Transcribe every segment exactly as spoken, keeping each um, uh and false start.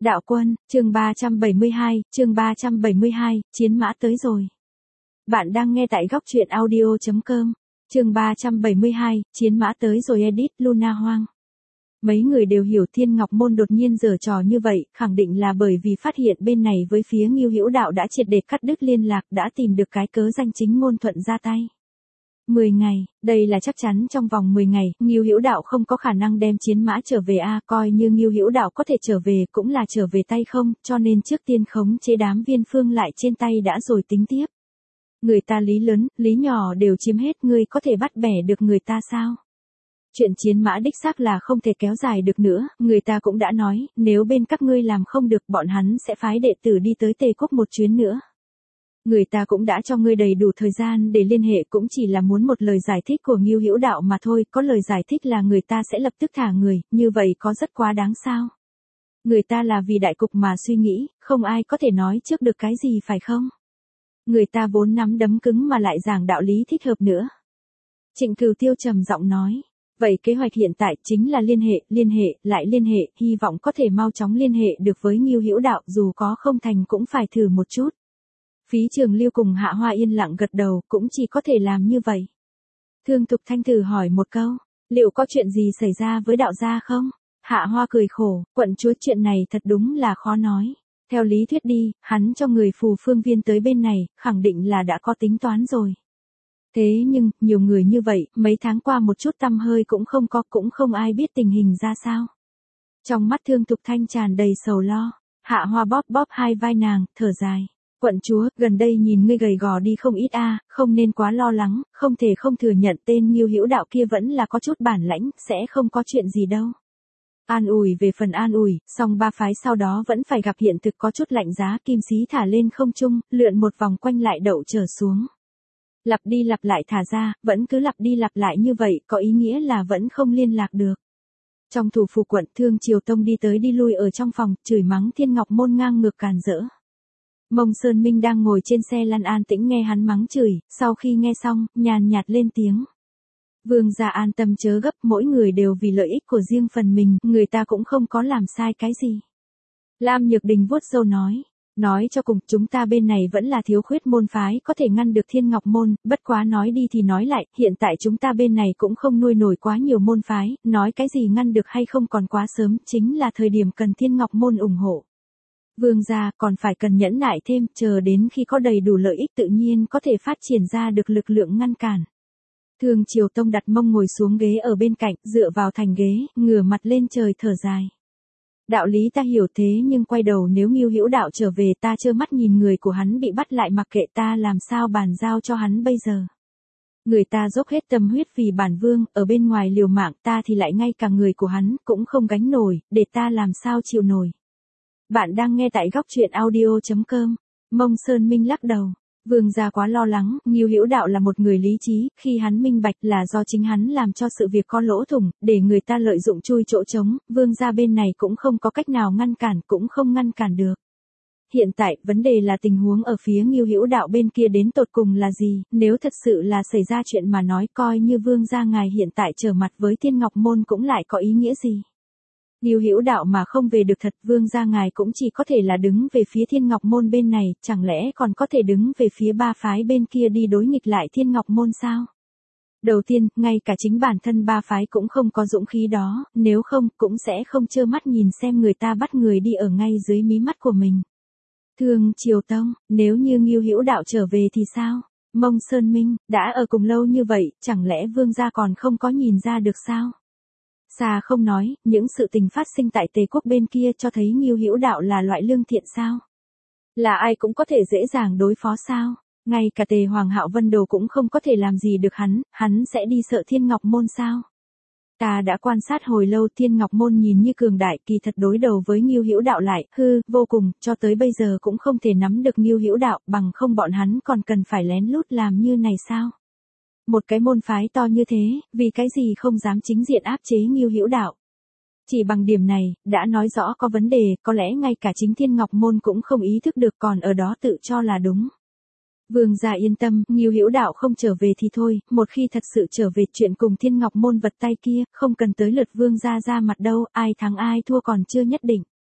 Đạo quân, chương ba trăm bảy mươi hai, chương ba trăm bảy mươi hai, chiến mã tới rồi. Bạn đang nghe tại góc truyện audio chấm com. Chương ba trăm bảy mươi hai, chiến mã tới rồi edit Luna Hoang. Mấy người đều hiểu Thiên Ngọc Môn đột nhiên giở trò như vậy, khẳng định là bởi vì phát hiện bên này với phía Ngưu Hữu Đạo đã triệt để cắt đứt liên lạc, đã tìm được cái cớ danh chính ngôn thuận ra tay. mười ngày, đây là chắc chắn trong vòng mười ngày, Ngưu Hữu Đạo không có khả năng đem chiến mã trở về a, coi như Ngưu Hữu Đạo có thể trở về cũng là trở về tay không, cho nên trước tiên khống chế đám viên phương lại trên tay đã rồi tính tiếp. Người ta lý lớn, lý nhỏ đều chiếm hết, ngươi có thể bắt bẻ được người ta sao? Chuyện chiến mã đích xác là không thể kéo dài được nữa, người ta cũng đã nói, nếu bên các ngươi làm không được bọn hắn sẽ phái đệ tử đi tới Tề Quốc một chuyến nữa. Người ta cũng đã cho ngươi đầy đủ thời gian để liên hệ, cũng chỉ là muốn một lời giải thích của Ngưu Hữu Đạo mà thôi, có lời giải thích là người ta sẽ lập tức thả người, như vậy có rất quá đáng sao? Người ta là vì đại cục mà suy nghĩ, không ai có thể nói trước được cái gì phải không? Người ta vốn nắm đấm cứng mà lại giảng đạo lý thích hợp nữa. Trịnh Cửu Tiêu trầm giọng nói, vậy kế hoạch hiện tại chính là liên hệ, liên hệ, lại liên hệ, hy vọng có thể mau chóng liên hệ được với Ngưu Hữu Đạo, dù có không thành cũng phải thử một chút. Phí Trường Lưu cùng Hạ Hoa yên lặng gật đầu, cũng chỉ có thể làm như vậy. Thương Thục Thanh thử hỏi một câu, liệu có chuyện gì xảy ra với đạo gia không? Hạ Hoa cười khổ, quận chúa, chuyện này thật đúng là khó nói. Theo lý thuyết đi, hắn cho người phù phương viên tới bên này, khẳng định là đã có tính toán rồi. Thế nhưng, nhiều người như vậy, mấy tháng qua một chút tăm hơi cũng không có, cũng không ai biết tình hình ra sao. Trong mắt Thương Thục Thanh tràn đầy sầu lo, Hạ Hoa bóp bóp hai vai nàng, thở dài. Quận chúa, gần đây nhìn ngươi gầy gò đi không ít a, không nên quá lo lắng, không thể không thừa nhận tên Ngưu Hữu Đạo kia vẫn là có chút bản lãnh, sẽ không có chuyện gì đâu. An ủi về phần an ủi, song ba phái sau đó vẫn phải gặp hiện thực có chút lạnh giá, kim xí thả lên không trung, lượn một vòng quanh lại đậu trở xuống. Lặp đi lặp lại thả ra, vẫn cứ lặp đi lặp lại như vậy, có ý nghĩa là vẫn không liên lạc được. Trong thủ phủ quận, Thương Triều Tông đi tới đi lui ở trong phòng, chửi mắng Thiên Ngọc Môn ngang ngược càn rỡ. Mông Sơn Minh đang ngồi trên xe lăn an tĩnh nghe hắn mắng chửi, sau khi nghe xong, nhàn nhạt lên tiếng. Vương gia an tâm chớ gấp, mỗi người đều vì lợi ích của riêng phần mình, người ta cũng không có làm sai cái gì. Lam Nhược Đình vuốt râu nói, nói cho cùng, chúng ta bên này vẫn là thiếu khuyết môn phái có thể ngăn được Thiên Ngọc Môn, bất quá nói đi thì nói lại, hiện tại chúng ta bên này cũng không nuôi nổi quá nhiều môn phái, nói cái gì ngăn được hay không còn quá sớm, chính là thời điểm cần Thiên Ngọc Môn ủng hộ. Vương gia còn phải cần nhẫn nại thêm, chờ đến khi có đầy đủ lợi ích tự nhiên có thể phát triển ra được lực lượng ngăn cản. Thương Triều Tông đặt mông ngồi xuống ghế ở bên cạnh, dựa vào thành ghế, ngửa mặt lên trời thở dài. Đạo lý ta hiểu thế nhưng quay đầu nếu Ngưu Hữu Đạo trở về ta trơ mắt nhìn người của hắn bị bắt lại mặc kệ ta làm sao bàn giao cho hắn bây giờ. Người ta dốc hết tâm huyết vì bản vương, ở bên ngoài liều mạng ta thì lại ngay cả người của hắn cũng không gánh nổi, để ta làm sao chịu nổi. Bạn đang nghe tại góc truyện audio chấm com. Mông Sơn Minh lắc đầu. Vương gia quá lo lắng, Ngưu Hữu Đạo là một người lý trí, khi hắn minh bạch là do chính hắn làm cho sự việc có lỗ thủng, để người ta lợi dụng chui chỗ trống, vương gia bên này cũng không có cách nào ngăn cản, cũng không ngăn cản được. Hiện tại, vấn đề là tình huống ở phía Ngưu Hữu Đạo bên kia đến tột cùng là gì, nếu thật sự là xảy ra chuyện mà nói coi như vương gia ngài hiện tại trở mặt với Thiên Ngọc Môn cũng lại có ý nghĩa gì. Ngưu Hữu Đạo mà không về được thật, vương gia ngài cũng chỉ có thể là đứng về phía Thiên Ngọc Môn bên này, chẳng lẽ còn có thể đứng về phía ba phái bên kia đi đối nghịch lại Thiên Ngọc Môn sao? Đầu tiên, ngay cả chính bản thân ba phái cũng không có dũng khí đó, nếu không, cũng sẽ không trơ mắt nhìn xem người ta bắt người đi ở ngay dưới mí mắt của mình. Thương Triều Tông, nếu như Ngưu Hữu Đạo trở về thì sao? Mông Sơn Minh, đã ở cùng lâu như vậy, chẳng lẽ vương gia còn không có nhìn ra được sao? Xa không nói, những sự tình phát sinh tại Tề Quốc bên kia cho thấy Ngưu Hữu Đạo là loại lương thiện sao? Là ai cũng có thể dễ dàng đối phó sao? Ngay cả Tề Hoàng Hạo Vân Đồ cũng không có thể làm gì được hắn, hắn sẽ đi sợ Thiên Ngọc Môn sao? Ta đã quan sát hồi lâu, Thiên Ngọc Môn nhìn như cường đại, kỳ thật đối đầu với Ngưu Hữu Đạo lại, hư, vô cùng, cho tới bây giờ cũng không thể nắm được Ngưu Hữu Đạo, bằng không bọn hắn còn cần phải lén lút làm như này sao? Một cái môn phái to như thế, vì cái gì không dám chính diện áp chế Ngưu Hữu Đạo. Chỉ bằng điểm này, đã nói rõ có vấn đề, có lẽ ngay cả chính Thiên Ngọc Môn cũng không ý thức được còn ở đó tự cho là đúng. Vương gia yên tâm, Ngưu Hữu Đạo không trở về thì thôi, một khi thật sự trở về chuyện cùng Thiên Ngọc Môn vật tay kia, không cần tới lượt vương gia ra mặt đâu, ai thắng ai thua còn chưa nhất định.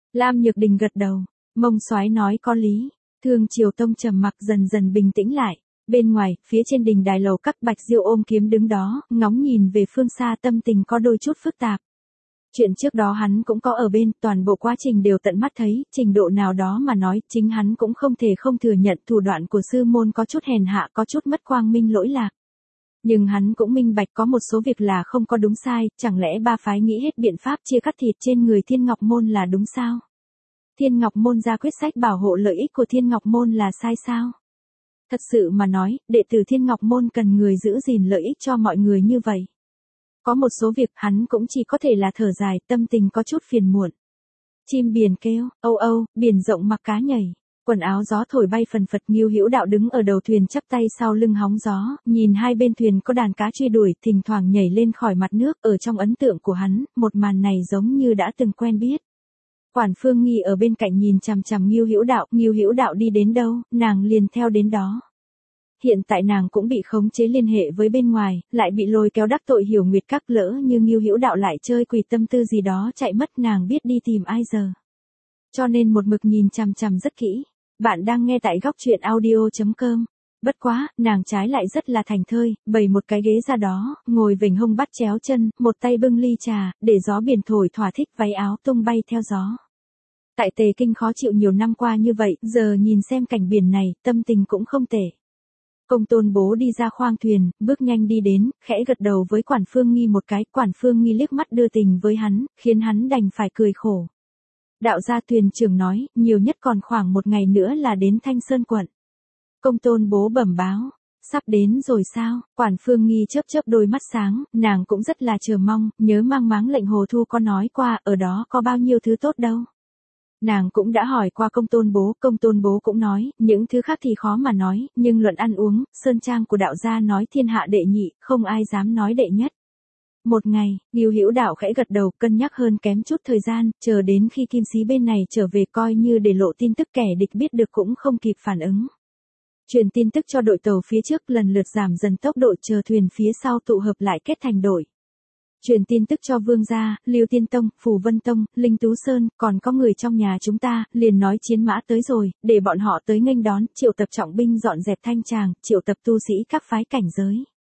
Lam Nhược Đình gật đầu, Mông Soái nói có lý. Thương Triều Tông trầm mặc dần dần bình tĩnh lại. Bên ngoài, phía trên đình đài lầu các Bạch Diêu ôm kiếm đứng đó, ngóng nhìn về phương xa, tâm tình có đôi chút phức tạp. Chuyện trước đó hắn cũng có ở bên, toàn bộ quá trình đều tận mắt thấy, trình độ nào đó mà nói, chính hắn cũng không thể không thừa nhận thủ đoạn của sư môn có chút hèn hạ, có chút mất quang minh lỗi lạc. Nhưng hắn cũng minh bạch có một số việc là không có đúng sai, chẳng lẽ ba phái nghĩ hết biện pháp chia cắt thịt trên người Thiên Ngọc Môn là đúng sao? Thiên Ngọc Môn ra quyết sách bảo hộ lợi ích của Thiên Ngọc Môn là sai sao? Thật sự mà nói, đệ tử Thiên Ngọc Môn cần người giữ gìn lợi ích cho mọi người như vậy. Có một số việc hắn cũng chỉ có thể là thở dài, tâm tình có chút phiền muộn. Chim biển kêu, âu âu, biển rộng mặc cá nhảy. Quần áo gió thổi bay phần phật. Ngưu Hữu Đạo đứng ở đầu thuyền chắp tay sau lưng hóng gió, nhìn hai bên thuyền có đàn cá truy đuổi, thỉnh thoảng nhảy lên khỏi mặt nước. Ở trong ấn tượng của hắn, một màn này giống như đã từng quen biết. Quản Phương Nghi ở bên cạnh nhìn chằm chằm Ngưu Hữu Đạo, Ngưu Hữu Đạo đi đến đâu, nàng liền theo đến đó. Hiện tại nàng cũng bị khống chế liên hệ với bên ngoài, lại bị lôi kéo đắc tội Hiểu Nguyệt Các, lỡ như Ngưu Hữu Đạo lại chơi quỷ tâm tư gì đó chạy mất, nàng biết đi tìm ai giờ. Cho nên một mực nhìn chằm chằm rất kỹ. Bạn đang nghe tại góc truyện audio chấm com. Bất quá, nàng trái lại rất là thành thơi, bày một cái ghế ra đó, ngồi vểnh hông bắt chéo chân, một tay bưng ly trà, để gió biển thổi thỏa thích, váy áo tung bay theo gió. Tại Tề Kinh khó chịu nhiều năm qua như vậy, giờ nhìn xem cảnh biển này, tâm tình cũng không tệ. Công Tôn Bố đi ra khoang thuyền, bước nhanh đi đến, khẽ gật đầu với Quản Phương Nghi một cái, Quản Phương Nghi liếc mắt đưa tình với hắn, khiến hắn đành phải cười khổ. Đạo gia thuyền trưởng nói, nhiều nhất còn khoảng một ngày nữa là đến Thanh Sơn quận. Công Tôn Bố bẩm báo, sắp đến rồi sao? Quản Phương Nghi chớp chớp đôi mắt sáng, nàng cũng rất là chờ mong, nhớ mang máng lệnh Hồ Thu có nói qua, ở đó có bao nhiêu thứ tốt đâu. Nàng cũng đã hỏi qua Công Tôn Bố, Công Tôn Bố cũng nói, những thứ khác thì khó mà nói, nhưng luận ăn uống, sơn trang của đạo gia nói thiên hạ đệ nhị, không ai dám nói đệ nhất. Một ngày, Ngưu Hữu Đạo khẽ gật đầu, cân nhắc hơn kém chút thời gian, chờ đến khi Kim Sĩ bên này trở về coi như để lộ tin tức, kẻ địch biết được cũng không kịp phản ứng. Truyền tin tức cho đội tàu phía trước, lần lượt giảm dần tốc độ, chờ thuyền phía sau tụ hợp lại kết thành đội. Truyền tin tức cho Vương gia, Lưu Tiên Tông, Phù Vân Tông, Linh Tú Sơn, còn có người trong nhà chúng ta, liền nói chiến mã tới rồi, để bọn họ tới nghênh đón, triệu tập trọng binh dọn dẹp thanh tràng, triệu tập tu sĩ các phái cảnh giới.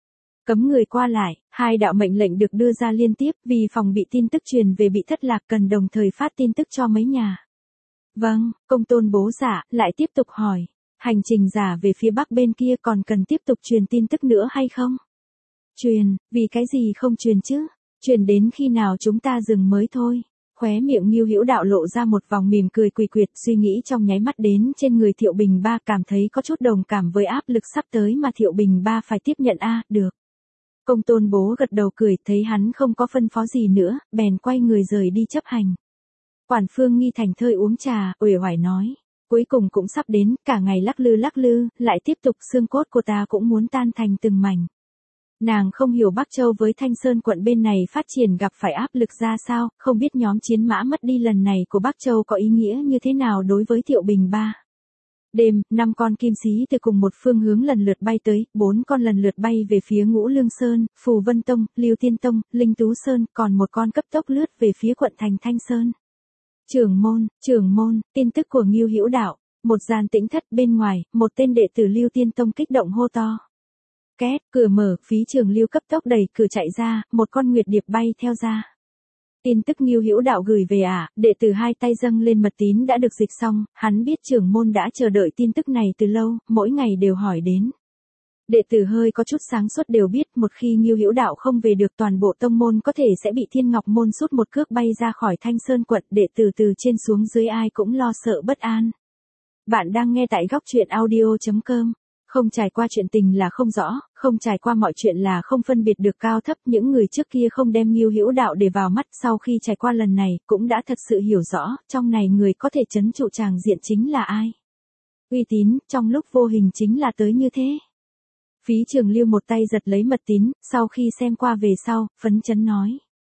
Cấm người qua lại, hai đạo mệnh lệnh được đưa ra liên tiếp, vì phòng bị tin tức truyền về bị thất lạc cần đồng thời phát tin tức cho mấy nhà. Vâng, Công Tôn Bố giả, lại tiếp tục hỏi, hành trình giả về phía bắc bên kia còn cần tiếp tục truyền tin tức nữa hay không? Truyền, vì cái gì không truyền chứ? Truyền đến khi nào chúng ta dừng mới thôi. Khóe miệng Ngưu Hữu Đạo lộ ra một vòng mỉm cười quỷ quyệt, suy nghĩ trong nháy mắt đến trên người Thiệu Bình Ba, cảm thấy có chút đồng cảm với áp lực sắp tới mà Thiệu Bình Ba phải tiếp nhận. A, được. Công Tôn Bố gật đầu cười, thấy hắn không có phân phó gì nữa, bèn quay người rời đi chấp hành. Quản Phương Nghi thành thơi uống trà, uể oải nói, cuối cùng cũng sắp đến, cả ngày lắc lư lắc lư, lại tiếp tục, xương cốt của ta cũng muốn tan thành từng mảnh. Nàng không hiểu Bắc Châu với Thanh Sơn quận bên này phát triển gặp phải áp lực ra sao, không biết nhóm chiến mã mất đi lần này của Bắc Châu có ý nghĩa như thế nào đối với Thiệu Bình Ba. Đêm, năm con kim sĩ từ cùng một phương hướng lần lượt bay tới, bốn con lần lượt bay về phía Ngũ Lương Sơn, Phù Vân Tông, Lưu Tiên Tông, Linh Tú Sơn, còn một con cấp tốc lướt về phía quận thành Thanh Sơn. Trưởng môn, trưởng môn, tin tức của Ngưu Hữu Đạo. Một gian tĩnh thất bên ngoài, một tên đệ tử Lưu Tiên Tông kích động hô to. Két, cửa mở, phí trường Lưu cấp tốc đẩy cửa chạy ra, một con nguyệt điệp bay theo ra. Tin tức Ngưu Hữu Đạo gửi về à, đệ tử hai tay dâng lên mật tín đã được dịch xong, hắn biết trưởng môn đã chờ đợi tin tức này từ lâu, mỗi ngày đều hỏi đến. Đệ tử hơi có chút sáng suốt đều biết, một khi Ngưu Hữu Đạo không về được, toàn bộ tông môn có thể sẽ bị Thiên Ngọc môn sút một cước bay ra khỏi Thanh Sơn quận, đệ tử từ trên xuống dưới ai cũng lo sợ bất an. Bạn đang nghe tại góc truyện audio chấm com. Không trải qua chuyện tình là không rõ, không trải qua mọi chuyện là không phân biệt được cao thấp, những người trước kia không đem Ngưu Hữu Đạo để vào mắt, sau khi trải qua lần này, cũng đã thật sự hiểu rõ, trong này người có thể trấn trụ tràng diện chính là ai. Uy tín, trong lúc vô hình chính là tới như thế. Phí Trường Lưu một tay giật lấy mật tín, sau khi xem qua về sau, phấn chấn nói.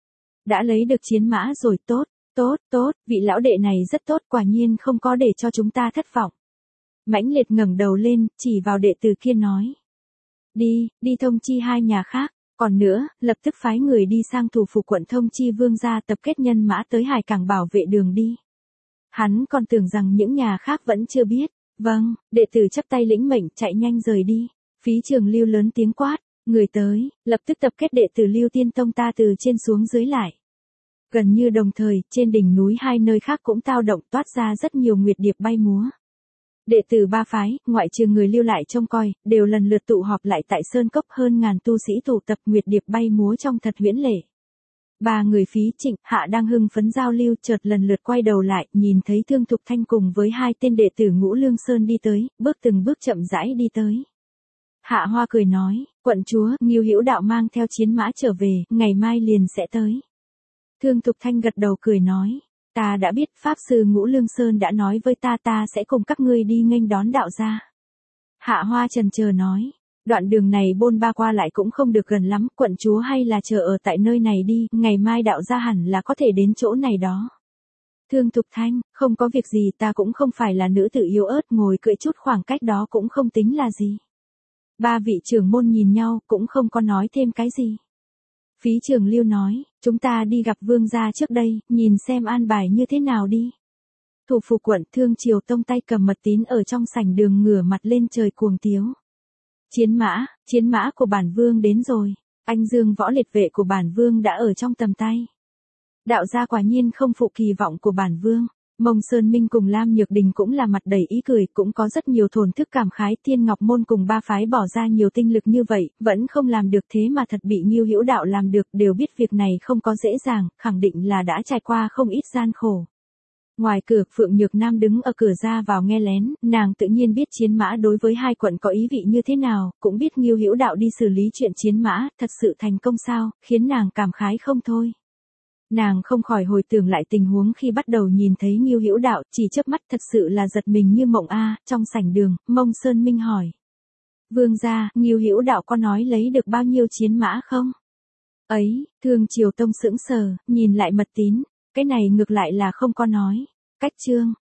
Đã lấy được chiến mã rồi, tốt, tốt, tốt, vị lão đệ này rất tốt, quả nhiên không có để cho chúng ta thất vọng. Mãnh Liệt ngẩng đầu lên, chỉ vào đệ tử kia nói. Đi, đi thông chi hai nhà khác, còn nữa, lập tức phái người đi sang thủ phủ quận thông chi Vương gia tập kết nhân mã tới hải cảng bảo vệ đường đi. Hắn còn tưởng rằng những nhà khác vẫn chưa biết. Vâng, đệ tử chắp tay lĩnh mệnh chạy nhanh rời đi. Phí Trường Lưu lớn tiếng quát, người tới, lập tức tập kết đệ tử Lưu Tiên Tông ta từ trên xuống dưới lại. Gần như đồng thời, trên đỉnh núi hai nơi khác cũng tao động toát ra rất nhiều nguyệt điệp bay múa. Đệ tử ba phái, ngoại trừ người lưu lại trông coi, đều lần lượt tụ họp lại tại Sơn Cốc, hơn ngàn tu sĩ tụ tập nguyệt điệp bay múa trong thật huyễn lệ. Ba người Phí Trịnh, Hạ đang hưng phấn giao lưu, chợt lần lượt quay đầu lại, nhìn thấy Thương Thục Thanh cùng với hai tên đệ tử Ngũ Lương Sơn đi tới, bước từng bước chậm rãi đi tới. Hạ Hoa cười nói, quận chúa, Ngưu Hữu Đạo mang theo chiến mã trở về, ngày mai liền sẽ tới. Thương Thục Thanh gật đầu cười nói, ta đã biết, Pháp sư Ngũ Lương Sơn đã nói với ta ta sẽ cùng các ngươi đi nghênh đón đạo gia. Hạ Hoa chần chờ nói, đoạn đường này bôn ba qua lại cũng không được gần lắm, quận chúa hay là chờ ở tại nơi này đi, ngày mai đạo gia hẳn là có thể đến chỗ này đó. Thương Thục Thanh, không có việc gì, ta cũng không phải là nữ tử yếu ớt, ngồi cưỡi chút khoảng cách đó cũng không tính là gì. Ba vị trưởng môn nhìn nhau, cũng không có nói thêm cái gì. Phí Trường Lưu nói, chúng ta đi gặp vương gia trước đây, nhìn xem an bài như thế nào đi. Thủ phủ quận Thương Triều Tông tay cầm mật tín ở trong sảnh đường ngửa mặt lên trời cuồng tiếu. Chiến mã, chiến mã của bản vương đến rồi, anh dương võ liệt vệ của bản vương đã ở trong tầm tay. Đạo gia quả nhiên không phụ kỳ vọng của bản vương. Mông Sơn Minh cùng Lam Nhược Đình cũng là mặt đầy ý cười, cũng có rất nhiều thổn thức cảm khái, Thiên Ngọc Môn cùng ba phái bỏ ra nhiều tinh lực như vậy, vẫn không làm được, thế mà thật bị Ngưu Hữu Đạo làm được, đều biết việc này không có dễ dàng, khẳng định là đã trải qua không ít gian khổ. Ngoài cửa, Phượng Nhược Nam đứng ở cửa ra vào nghe lén, nàng tự nhiên biết chiến mã đối với hai quận có ý vị như thế nào, cũng biết Ngưu Hữu Đạo đi xử lý chuyện chiến mã, thật sự thành công sao, khiến nàng cảm khái không thôi. Nàng không khỏi hồi tưởng lại tình huống khi bắt đầu nhìn thấy Ngưu Hữu Đạo, chỉ chớp mắt thật sự là giật mình như mộng a. Trong sảnh đường, Mông Sơn Minh hỏi, vương gia, Ngưu Hữu Đạo có nói lấy được bao nhiêu chiến mã không? Ấy, Thương Triều Tông sững sờ, nhìn lại mật tín, cái này ngược lại là không có nói. Cách chương,